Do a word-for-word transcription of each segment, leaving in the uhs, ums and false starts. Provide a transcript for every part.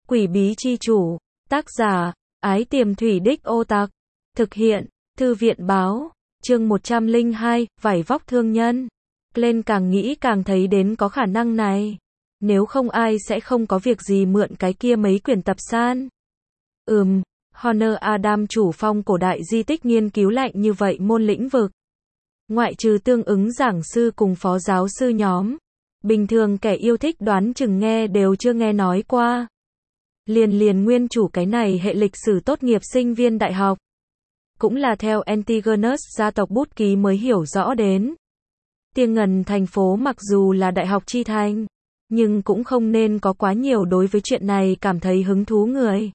Quỷ bí chi chủ, tác giả, Ái Tiềm Thủy Đích Ô Tặc, thực hiện, Thư viện báo, chương một trăm lẻ hai, vải vóc thương nhân. Lên càng nghĩ càng thấy đến có khả năng này. Nếu không ai sẽ không có việc gì mượn cái kia mấy quyển tập san. Ừm, Honor Adam chủ phong cổ đại di tích nghiên cứu lạnh như vậy môn lĩnh vực. Ngoại trừ tương ứng giảng sư cùng phó giáo sư nhóm. Bình thường kẻ yêu thích đoán chừng nghe đều chưa nghe nói qua. Liền liền nguyên chủ cái này hệ lịch sử tốt nghiệp sinh viên đại học. Cũng là theo Antigonus gia tộc bút ký mới hiểu rõ đến. Tiên Ngần thành phố mặc dù là đại học chi thành, nhưng cũng không nên có quá nhiều đối với chuyện này cảm thấy hứng thú người.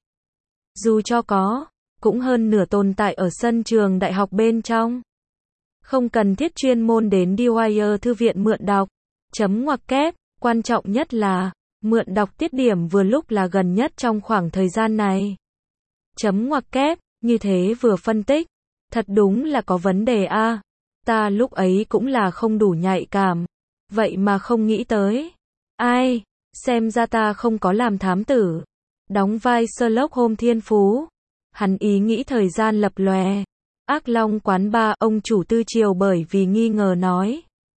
Dù cho có, cũng hơn nửa tồn tại ở sân trường đại học bên trong. Không cần thiết chuyên môn đến Dwyer thư viện mượn đọc. Chấm ngoặc kép, quan trọng nhất là, mượn đọc tiết điểm vừa lúc là gần nhất trong khoảng thời gian này. Chấm ngoặc kép, như thế vừa phân tích. Thật đúng là có vấn đề a. À. Ta lúc ấy cũng là không đủ nhạy cảm. Vậy mà không nghĩ tới. Ai, xem ra ta không có làm thám tử. Đóng vai Sherlock Holmes thiên phú. Hắn ý nghĩ thời gian lập lòe. Ác Long quán ba ông chủ Tư Triều bởi vì nghi ngờ nói.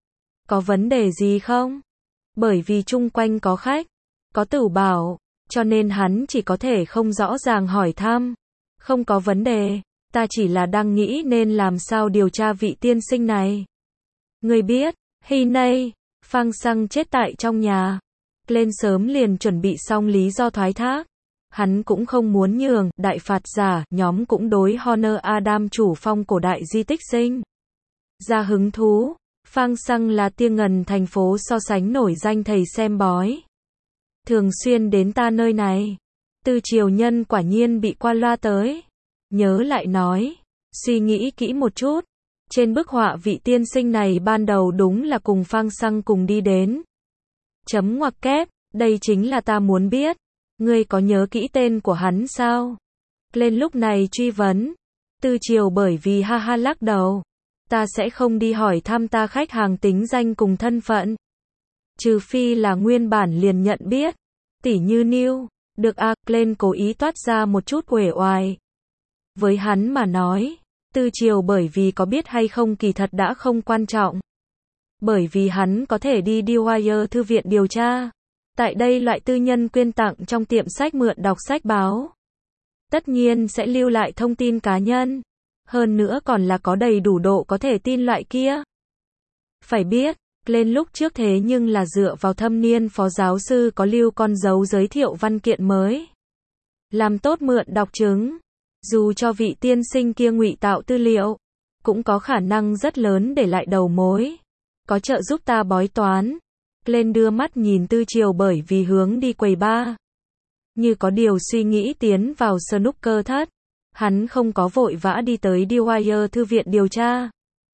Có vấn đề gì không? Bởi vì chung quanh có khách, có tửu bảo, cho nên hắn chỉ có thể không rõ ràng hỏi thăm. Không có vấn đề, ta chỉ là đang nghĩ nên làm sao điều tra vị tiên sinh này. Người biết, hy nay, Phang Xăng chết tại trong nhà. Lên sớm liền chuẩn bị xong lý do thoái thác. Hắn cũng không muốn nhường, đại phạt giả, nhóm cũng đối Honor Adam chủ phong cổ đại di tích sinh ra hứng thú. Phang Xăng là Tiên Ngần thành phố so sánh nổi danh thầy xem bói. Thường xuyên đến ta nơi này. Tư Triều Nhân quả nhiên bị qua loa tới. Nhớ lại nói. Suy nghĩ kỹ một chút. Trên bức họa vị tiên sinh này ban đầu đúng là cùng Phang Xăng cùng đi đến. Chấm ngoặc kép. Đây chính là ta muốn biết. Ngươi có nhớ kỹ tên của hắn sao? Lên lúc này truy vấn. Tư Triều bởi vì ha ha lắc đầu. Ta sẽ không đi hỏi thăm ta khách hàng tính danh cùng thân phận. Trừ phi là nguyên bản liền nhận biết. Tỉ như New. Được à, lên cố ý toát ra một chút uể oải. Với hắn mà nói, Tư Triều bởi vì có biết hay không kỳ thật đã không quan trọng. Bởi vì hắn có thể đi Dwyer thư viện điều tra. Tại đây loại tư nhân quyên tặng trong tiệm sách mượn đọc sách báo. Tất nhiên sẽ lưu lại thông tin cá nhân. Hơn nữa còn là có đầy đủ độ có thể tin loại kia. Phải biết, lên lúc trước thế nhưng là dựa vào thâm niên phó giáo sư có lưu con dấu giới thiệu văn kiện mới. Làm tốt mượn đọc chứng. Dù cho vị tiên sinh kia ngụy tạo tư liệu, cũng có khả năng rất lớn để lại đầu mối. Có trợ giúp ta bói toán. Lên đưa mắt nhìn Tư Triều bởi vì hướng đi quầy bar. Như có điều suy nghĩ tiến vào snooker thất. Hắn không có vội vã đi tới Dwyer thư viện điều tra.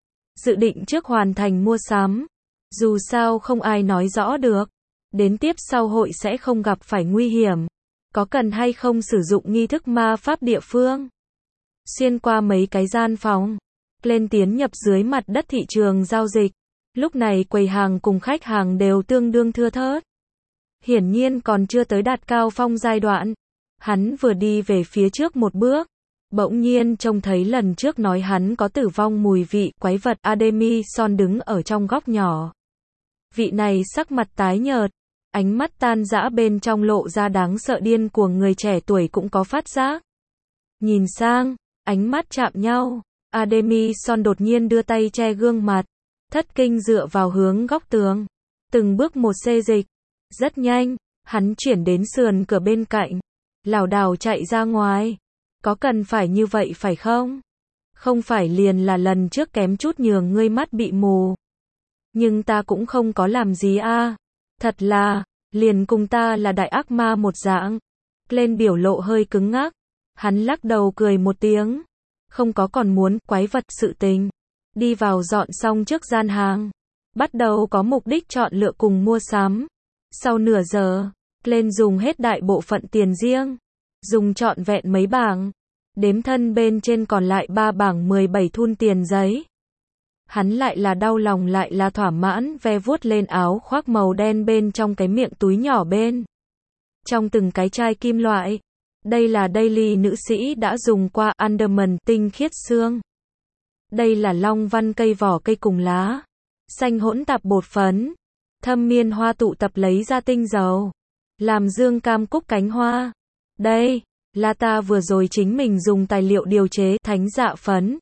Dự định trước hoàn thành mua sắm. Dù sao không ai nói rõ được. Đến tiếp sau hội sẽ không gặp phải nguy hiểm. Có cần hay không sử dụng nghi thức ma pháp địa phương. Xuyên qua mấy cái gian phòng. Lên tiến nhập dưới mặt đất thị trường giao dịch. Lúc này quầy hàng cùng khách hàng đều tương đương thưa thớt. Hiển nhiên còn chưa tới đạt cao phong giai đoạn. Hắn vừa đi về phía trước một bước. Bỗng nhiên trông thấy lần trước nói hắn có tử vong mùi vị quái vật Ademison đứng ở trong góc nhỏ. Vị này sắc mặt tái nhợt, ánh mắt tan rã bên trong lộ ra đáng sợ điên cuồng người trẻ tuổi cũng có phát giác. Nhìn sang, ánh mắt chạm nhau, Ademison đột nhiên đưa tay che gương mặt, thất kinh dựa vào hướng góc tường, từng bước một xê dịch. Rất nhanh, hắn chuyển đến sườn cửa bên cạnh, lảo đảo chạy ra ngoài. Có cần phải như vậy phải không? Không phải liền là lần trước kém chút nhường ngươi mắt bị mù. Nhưng ta cũng không có làm gì a. À. Thật là, liền cùng ta là đại ác ma một dạng. Lên biểu lộ hơi cứng ngắc. Hắn lắc đầu cười một tiếng. Không có còn muốn quái vật sự tình. Đi vào dọn xong trước gian hàng. Bắt đầu có mục đích chọn lựa cùng mua sắm. Sau nửa giờ, lên dùng hết đại bộ phận tiền riêng. Dùng trọn vẹn mấy bảng. Đếm thân bên trên còn lại ba bảng mười bảy thun tiền giấy. Hắn lại là đau lòng lại là thỏa mãn ve vuốt lên áo khoác màu đen bên trong cái miệng túi nhỏ bên. trong từng cái chai kim loại. Đây là daily nữ sĩ đã dùng qua Underman tinh khiết xương. Đây là long văn cây vỏ cây cùng lá xanh hỗn tạp bột phấn. Thâm miên hoa tụ tập lấy ra tinh dầu. Làm dương cam cúc cánh hoa. Đây là ta vừa rồi chính mình dùng tài liệu điều chế thánh dạ phấn.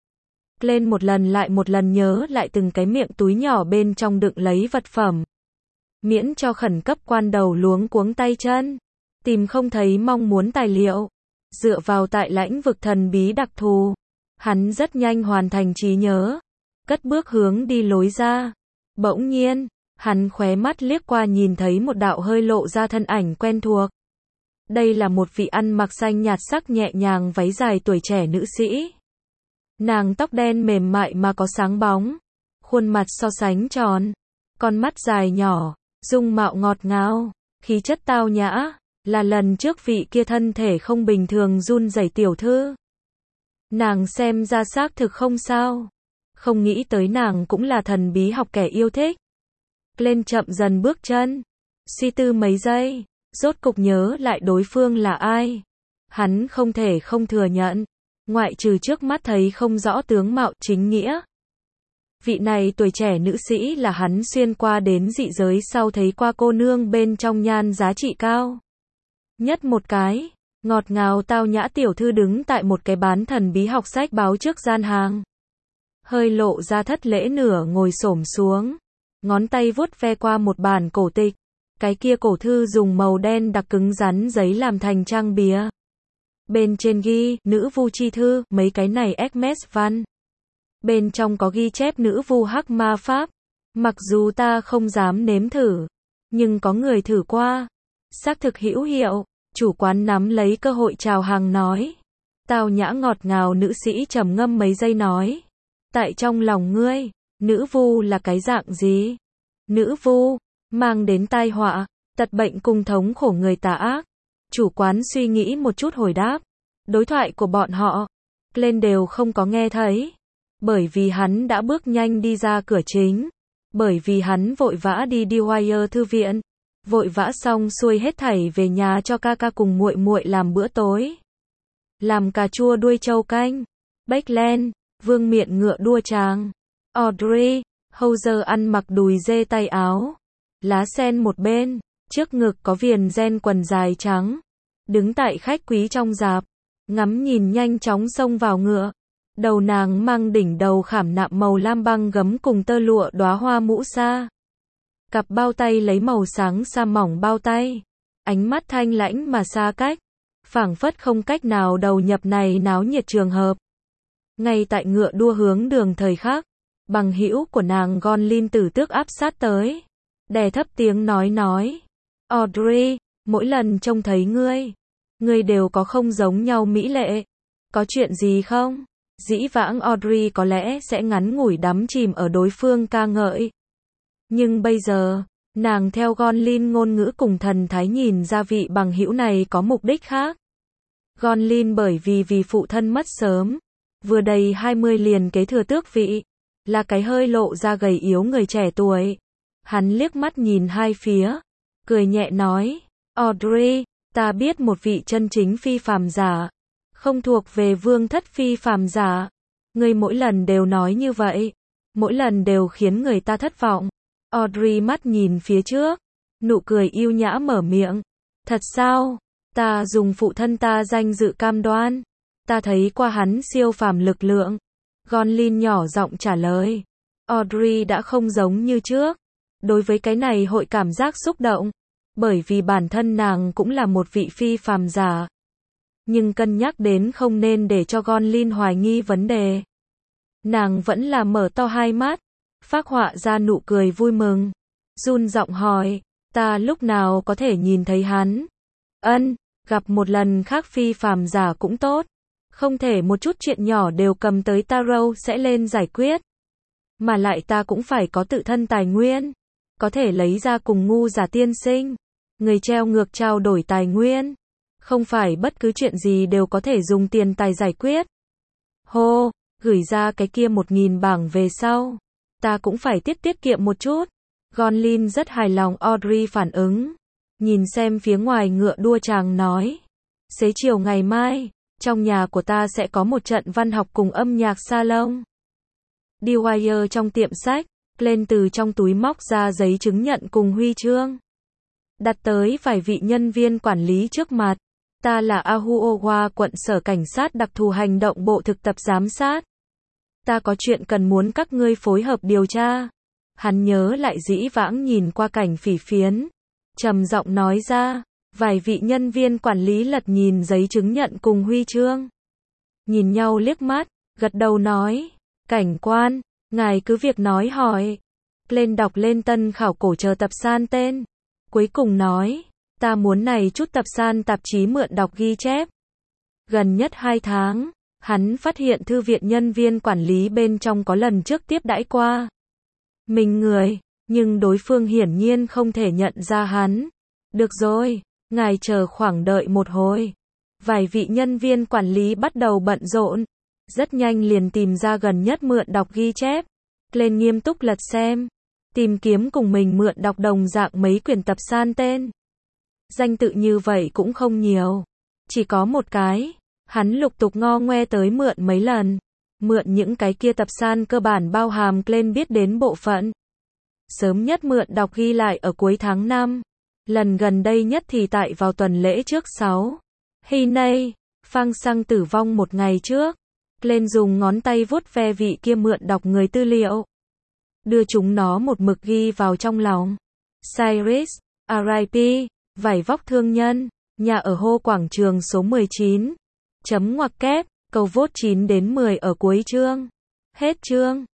Lên một lần lại một lần nhớ lại từng cái miệng túi nhỏ bên trong đựng lấy vật phẩm. Miễn cho khẩn cấp quan đầu luống cuống tay chân. Tìm không thấy mong muốn tài liệu. Dựa vào tại lãnh vực thần bí đặc thù. Hắn rất nhanh hoàn thành trí nhớ. Cất bước hướng đi lối ra. Bỗng nhiên, hắn khóe mắt liếc qua nhìn thấy một đạo hơi lộ ra thân ảnh quen thuộc. Đây là một vị ăn mặc xanh nhạt sắc nhẹ nhàng váy dài tuổi trẻ nữ sĩ. Nàng tóc đen mềm mại mà có sáng bóng. Khuôn mặt so sánh tròn. Con mắt dài nhỏ. Dung mạo ngọt ngào. Khí chất tao nhã. Là lần trước vị kia thân thể không bình thường run rẩy tiểu thư. Nàng xem ra xác thực không sao. Không nghĩ tới nàng cũng là thần bí học kẻ yêu thích. Lên chậm dần bước chân. Suy tư mấy giây. Rốt cục nhớ lại đối phương là ai. Hắn không thể không thừa nhận. Ngoại trừ trước mắt thấy không rõ tướng mạo chính nghĩa. Vị này tuổi trẻ nữ sĩ là hắn xuyên qua đến dị giới sau thấy qua cô nương bên trong nhan giá trị cao. Nhất một cái, ngọt ngào tao nhã tiểu thư đứng tại một cái bán thần bí học sách báo trước gian hàng. Hơi lộ ra thất lễ nửa ngồi xổm xuống. Ngón tay vuốt ve qua một bản cổ tịch. Cái kia cổ thư dùng màu đen đặc cứng rắn giấy làm thành trang bìa. Bên trên ghi, nữ vu chi thư, mấy cái này Hermes văn. Bên trong có ghi chép nữ vu hắc ma pháp. Mặc dù ta không dám nếm thử, nhưng có người thử qua. Xác thực hữu hiệu, chủ quán nắm lấy cơ hội chào hàng nói. Tao nhã ngọt ngào nữ sĩ trầm ngâm mấy giây nói. Tại trong lòng ngươi, nữ vu là cái dạng gì? Nữ vu, mang đến tai họa, tật bệnh cùng thống khổ người tà ác. Chủ quán suy nghĩ một chút hồi đáp. Đối thoại của bọn họ, lên đều không có nghe thấy. Bởi vì hắn đã bước nhanh đi ra cửa chính. Bởi vì hắn vội vã đi Dwyer thư viện. Vội vã xong xuôi hết thảy về nhà cho ca ca cùng muội muội làm bữa tối. Làm cà chua đuôi trâu canh. Bách Len, vương miện ngựa đua tràng. Audrey, Hauser ăn mặc đùi dê tay áo. Lá sen một bên, trước ngực có viền ren quần dài trắng. Đứng tại khách quý trong rạp, ngắm nhìn nhanh chóng xông vào ngựa. Đầu nàng mang đỉnh đầu khảm nạm màu lam băng gấm cùng tơ lụa đóa hoa mũ sa. Cặp bao tay lấy màu sáng sa mỏng bao tay. Ánh mắt thanh lãnh mà xa cách. Phảng phất không cách nào đầu nhập này náo nhiệt trường hợp. Ngay tại ngựa đua hướng đường thời khắc, bằng hữu của nàng Gonlin tử tước áp sát tới. Đè thấp tiếng nói nói. Audrey, mỗi lần trông thấy ngươi, ngươi đều có không giống nhau mỹ lệ. Có chuyện gì không? Dĩ vãng Audrey có lẽ sẽ ngắn ngủi đắm chìm ở đối phương ca ngợi. Nhưng bây giờ, nàng theo Gonlin ngôn ngữ cùng thần thái nhìn ra vị bằng hữu này có mục đích khác. Gonlin bởi vì vì phụ thân mất sớm, vừa đầy hai mươi liền kế thừa tước vị, là cái hơi lộ ra gầy yếu người trẻ tuổi. Hắn liếc mắt nhìn hai phía, cười nhẹ nói, Audrey, ta biết một vị chân chính phi phàm giả, không thuộc về vương thất phi phàm giả. Ngươi mỗi lần đều nói như vậy, mỗi lần đều khiến người ta thất vọng. Audrey mắt nhìn phía trước, nụ cười yêu nhã mở miệng. Thật sao? Ta dùng phụ thân ta danh dự cam đoan. Ta thấy qua hắn siêu phàm lực lượng. Gonlin nhỏ giọng trả lời. Audrey đã không giống như trước. Đối với cái này hội cảm giác xúc động. Bởi vì bản thân nàng cũng là một vị phi phàm giả. Nhưng cân nhắc đến không nên để cho Gonlin hoài nghi vấn đề. Nàng vẫn là mở to hai mắt, phác họa ra nụ cười vui mừng. Run giọng hỏi, ta lúc nào có thể nhìn thấy hắn? Ân, gặp một lần khác phi phàm giả cũng tốt. Không thể một chút chuyện nhỏ đều cầm tới Tarot sẽ lên giải quyết. Mà lại ta cũng phải có tự thân tài nguyên. Có thể lấy ra cùng ngu giả tiên sinh. Người treo ngược trao đổi tài nguyên. Không phải bất cứ chuyện gì đều có thể dùng tiền tài giải quyết. Hô, gửi ra cái kia một nghìn bảng về sau. Ta cũng phải tiết tiết kiệm một chút. Gonlin rất hài lòng Audrey phản ứng. Nhìn xem phía ngoài ngựa đua chàng nói. Xế chiều ngày mai, trong nhà của ta sẽ có một trận văn học cùng âm nhạc salon. Dwyer trong tiệm sách, lên từ trong túi móc ra giấy chứng nhận cùng huy chương. Đặt tới vài vị nhân viên quản lý trước mặt. Ta là Ahuowa quận sở cảnh sát đặc thù hành động bộ thực tập giám sát. Ta có chuyện cần muốn các ngươi phối hợp điều tra. Hắn nhớ lại dĩ vãng nhìn qua cảnh phỉ phiến. Trầm giọng nói ra, vài vị nhân viên quản lý lật nhìn giấy chứng nhận cùng huy chương. Nhìn nhau liếc mắt, gật đầu nói, cảnh quan, ngài cứ việc nói hỏi. Lên đọc lên tân khảo cổ chờ tập san tên. Cuối cùng nói, ta muốn này chút tập san tạp chí mượn đọc ghi chép. Gần nhất hai tháng, hắn phát hiện thư viện nhân viên quản lý bên trong có lần trước tiếp đãi qua mình người, nhưng đối phương hiển nhiên không thể nhận ra hắn. Được rồi, ngài chờ khoảng đợi một hồi. Vài vị nhân viên quản lý bắt đầu bận rộn, rất nhanh liền tìm ra gần nhất mượn đọc ghi chép. Lên nghiêm túc lật xem, tìm kiếm cùng mình mượn đọc đồng dạng mấy quyển tập san tên. Danh tự như vậy cũng không nhiều, chỉ có một cái. Hắn lục tục ngo ngoe tới mượn mấy lần. Mượn những cái kia tập san cơ bản bao hàm lên biết đến bộ phận. Sớm nhất mượn đọc ghi lại ở cuối tháng năm. Lần gần đây nhất thì tại vào tuần lễ trước sáu. Hy nay, Phang Sang tử vong một ngày trước. Lên dùng ngón tay vuốt ve vị kia mượn đọc người tư liệu. Đưa chúng nó một mực ghi vào trong lòng. Cyrus, R I P, vảy vóc thương nhân, nhà ở Hô Quảng Trường số mười chín. Chấm ngoặc kép, câu vote chín đến mười ở cuối chương. Hết chương.